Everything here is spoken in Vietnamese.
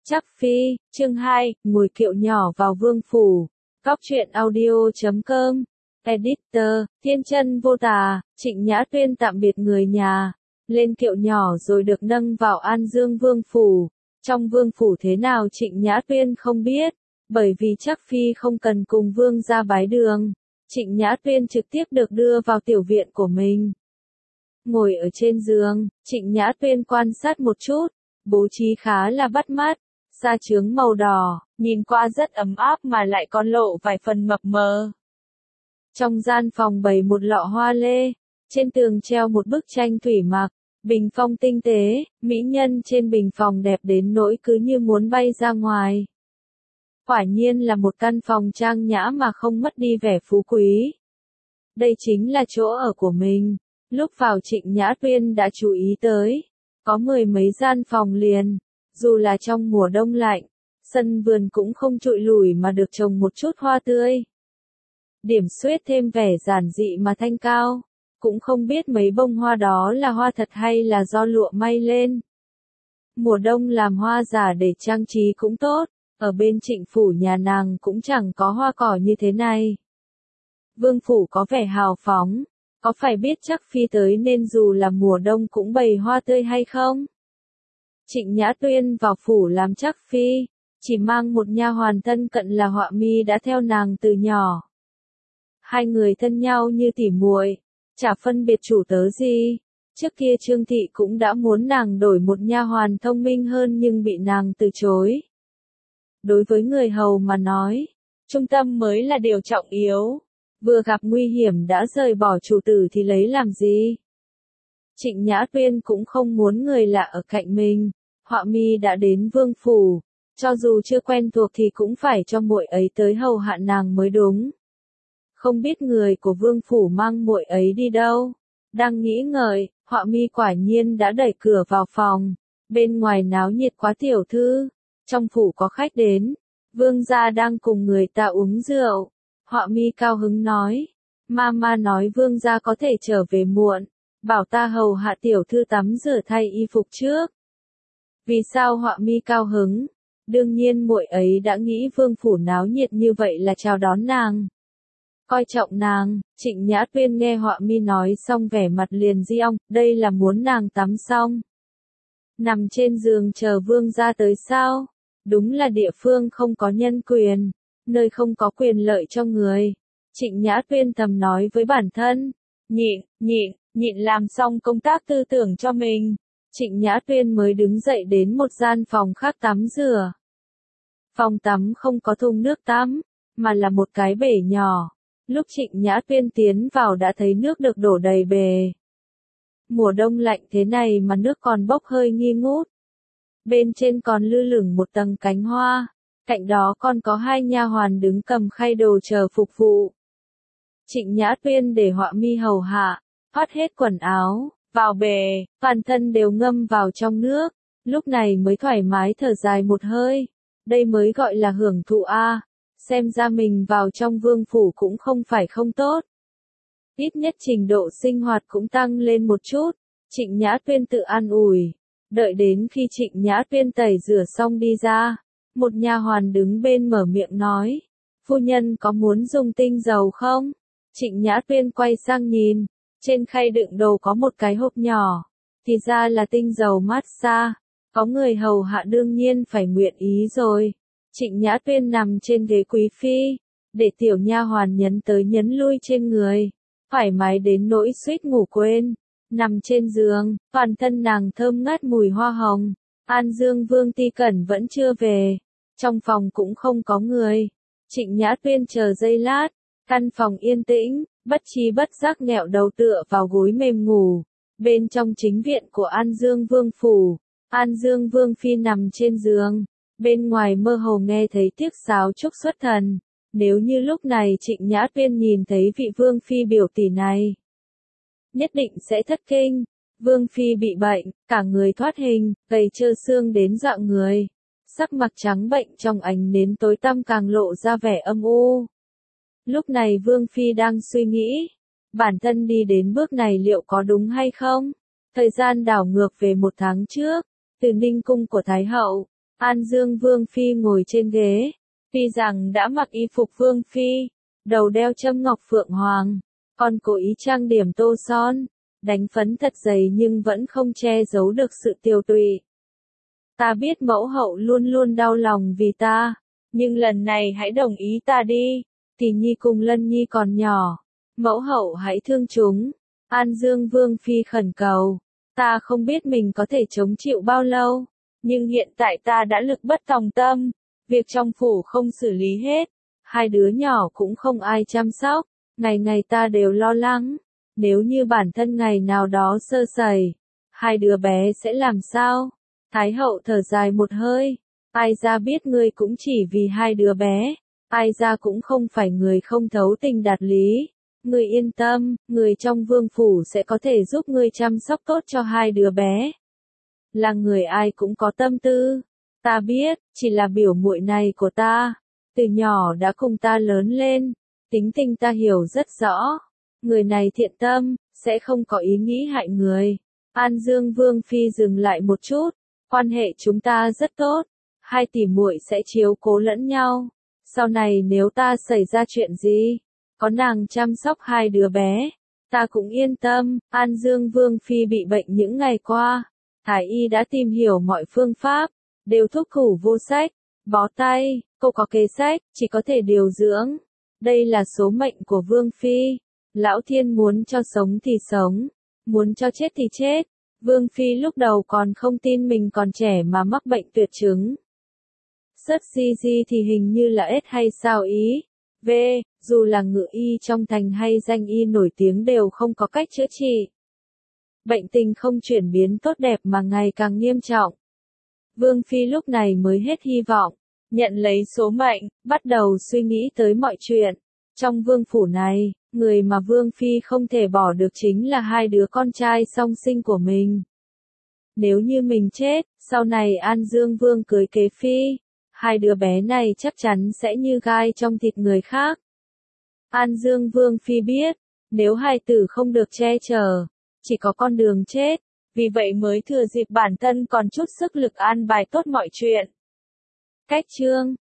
Trắc Phi, chương 2, ngồi kiệu nhỏ vào vương phủ. Góc truyện audio.com. Editor, Thiên Chân Vô Tà. Trịnh Nhã Tuyên tạm biệt người nhà, lên kiệu nhỏ rồi được nâng vào An Dương vương phủ. Trong vương phủ thế nào Trịnh Nhã Tuyên không biết, bởi vì Trắc Phi không cần cùng vương ra bái đường. Trịnh Nhã Tuyên trực tiếp được đưa vào tiểu viện của mình. Ngồi ở trên giường, Trịnh Nhã Tuyên quan sát một chút, bố trí khá là bắt mắt. Sa chướng màu đỏ, nhìn qua rất ấm áp mà lại còn lộ vài phần mập mờ. Trong gian phòng bày một lọ hoa lê, trên tường treo một bức tranh thủy mặc, bình phong tinh tế, mỹ nhân trên bình phòng đẹp đến nỗi cứ như muốn bay ra ngoài. Quả nhiên là một căn phòng trang nhã mà không mất đi vẻ phú quý. Đây chính là chỗ ở của mình. Lúc vào Trịnh Nhã Tuyên đã chú ý tới, có mười mấy gian phòng liền. Dù là trong mùa đông lạnh, sân vườn cũng không trụi lủi mà được trồng một chút hoa tươi. Điểm xuyết thêm vẻ giản dị mà thanh cao, cũng không biết mấy bông hoa đó là hoa thật hay là do lụa may lên. Mùa đông làm hoa giả để trang trí cũng tốt, ở bên Trịnh phủ nhà nàng cũng chẳng có hoa cỏ như thế này. Vương phủ có vẻ hào phóng, có phải biết Trắc Phi tới nên dù là mùa đông cũng bày hoa tươi hay không? Trịnh Nhã Tuyên vào phủ làm Trắc Phi, chỉ mang một nha hoàn thân cận là Họa Mi đã theo nàng từ nhỏ. Hai người thân nhau như tỉ muội, chả phân biệt chủ tớ gì. Trước kia Trương Thị cũng đã muốn nàng đổi một nha hoàn thông minh hơn nhưng bị nàng từ chối. Đối với người hầu mà nói, trung tâm mới là điều trọng yếu. Vừa gặp nguy hiểm đã rời bỏ chủ tử thì lấy làm gì? Trịnh Nhã Tuyên cũng không muốn người lạ ở cạnh mình. Họa Mi đã đến vương phủ, cho dù chưa quen thuộc thì cũng phải cho muội ấy tới hầu hạ nàng mới đúng. Không biết người của vương phủ mang muội ấy đi đâu. Đang nghĩ ngợi, Họa Mi quả nhiên đã đẩy cửa vào phòng. Bên ngoài náo nhiệt quá tiểu thư. Trong phủ có khách đến. Vương gia đang cùng người ta uống rượu. Họa Mi cao hứng nói. Mama nói vương gia có thể trở về muộn. Bảo ta hầu hạ tiểu thư tắm rửa thay y phục trước. Vì sao Họa Mi cao hứng? Đương nhiên muội ấy đã nghĩ vương phủ náo nhiệt như vậy là chào đón nàng. Coi trọng nàng. Trịnh Nhã Tuyên nghe Họa Mi nói xong vẻ mặt liền di ong, đây là muốn nàng tắm xong. Nằm trên giường chờ vương gia tới sao? Đúng là địa phương không có nhân quyền, nơi không có quyền lợi cho người. Trịnh Nhã Tuyên thầm nói với bản thân, nhịn làm xong công tác tư tưởng cho mình. Trịnh Nhã Tuyên mới đứng dậy đến một gian phòng khác tắm rửa. Phòng tắm không có thùng nước tắm, mà là một cái bể nhỏ. Lúc Trịnh Nhã Tuyên tiến vào đã thấy nước được đổ đầy bể. Mùa đông lạnh thế này mà nước còn bốc hơi nghi ngút. Bên trên còn lơ lửng một tầng cánh hoa, cạnh đó còn có hai nha hoàn đứng cầm khay đồ chờ phục vụ. Trịnh Nhã Tuyên để Họa Mi hầu hạ, thoát hết quần áo, vào bể, toàn thân đều ngâm vào trong nước, lúc này mới thoải mái thở dài một hơi. Đây mới gọi là hưởng thụ a. Xem ra mình vào trong vương phủ cũng không phải không tốt. Ít nhất trình độ sinh hoạt cũng tăng lên một chút. Trịnh Nhã Tuyên tự an ủi. Đợi đến khi Trịnh Nhã Tuyên tẩy rửa xong đi ra, một nha hoàn đứng bên mở miệng nói, phu nhân có muốn dùng tinh dầu không? Trịnh Nhã Tuyên quay sang nhìn, trên khay đựng đồ có một cái hộp nhỏ, thì ra là tinh dầu massage. Có người hầu hạ đương nhiên phải nguyện ý rồi. Trịnh Nhã Tuyên nằm trên ghế quý phi, để tiểu nha hoàn nhấn tới nhấn lui trên người, thoải mái đến nỗi suýt ngủ quên. Nằm trên giường, toàn thân nàng thơm ngát mùi hoa hồng. An Dương Vương Ti Cẩn vẫn chưa về, trong phòng cũng không có người. Trịnh Nhã Tuyên chờ giây lát, căn phòng yên tĩnh, bất tri bất giác nghẹo đầu tựa vào gối mềm ngủ. Bên trong chính viện của An Dương Vương phủ, An Dương Vương Phi nằm trên giường, bên ngoài mơ hồ nghe thấy tiếc sáo trúc xuất thần. Nếu như lúc này Trịnh Nhã Tuyên nhìn thấy vị Vương Phi biểu tỷ này, nhất định sẽ thất kinh. Vương Phi bị bệnh, cả người thoát hình, gầy trơ xương đến dọa người. Sắc mặt trắng bệnh trong ánh nến tối tăm càng lộ ra vẻ âm u. Lúc này Vương Phi đang suy nghĩ, bản thân đi đến bước này liệu có đúng hay không? Thời gian đảo ngược về một tháng trước, từ Ninh cung của Thái hậu, An Dương Vương Phi ngồi trên ghế, tuy rằng đã mặc y phục Vương Phi, đầu đeo châm ngọc phượng hoàng, còn cố ý trang điểm tô son, đánh phấn thật dày nhưng vẫn không che giấu được sự tiều tụy. Ta biết mẫu hậu luôn luôn đau lòng vì ta, nhưng lần này hãy đồng ý ta đi, Tỷ Nhi cùng Lân Nhi còn nhỏ, mẫu hậu hãy thương chúng. An Dương Vương Phi khẩn cầu, ta không biết mình có thể chống chịu bao lâu, nhưng hiện tại ta đã lực bất tòng tâm, việc trong phủ không xử lý hết, hai đứa nhỏ cũng không ai chăm sóc, ngày ngày ta đều lo lắng, nếu như bản thân ngày nào đó sơ sẩy, hai đứa bé sẽ làm sao? Thái hậu thở dài một hơi, ai ra biết ngươi cũng chỉ vì hai đứa bé, ai ra cũng không phải người không thấu tình đạt lý. Ngươi yên tâm, người trong vương phủ sẽ có thể giúp ngươi chăm sóc tốt cho hai đứa bé. Là người ai cũng có tâm tư. Ta biết, chỉ là biểu muội này của ta. Từ nhỏ đã cùng ta lớn lên. Tính tình ta hiểu rất rõ. Người này thiện tâm, sẽ không có ý nghĩ hại người. An Dương Vương Phi dừng lại một chút. Quan hệ chúng ta rất tốt. Hai tỷ muội sẽ chiếu cố lẫn nhau. Sau này nếu ta xảy ra chuyện gì, có nàng chăm sóc hai đứa bé, ta cũng yên tâm. An Dương Vương Phi bị bệnh những ngày qua, Thái y đã tìm hiểu mọi phương pháp, đều thuốc thủ vô sách, bó tay, cô có kế sách, chỉ có thể điều dưỡng. Đây là số mệnh của Vương Phi, Lão Thiên muốn cho sống thì sống, muốn cho chết thì chết. Vương Phi lúc đầu còn không tin mình còn trẻ mà mắc bệnh tuyệt chứng. Sớt di thì hình như là ết hay sao ý. V, dù là ngự y trong thành hay danh y nổi tiếng đều không có cách chữa trị. Bệnh tình không chuyển biến tốt đẹp mà ngày càng nghiêm trọng. Vương Phi lúc này mới hết hy vọng, nhận lấy số mệnh, bắt đầu suy nghĩ tới mọi chuyện. Trong vương phủ này, người mà Vương Phi không thể bỏ được chính là hai đứa con trai song sinh của mình. Nếu như mình chết, sau này An Dương Vương cưới kế phi, hai đứa bé này chắc chắn sẽ như gai trong thịt người khác. An Dương Vương Phi biết, nếu hai tử không được che chở, chỉ có con đường chết, vì vậy mới thừa dịp bản thân còn chút sức lực an bài tốt mọi chuyện. Cách chương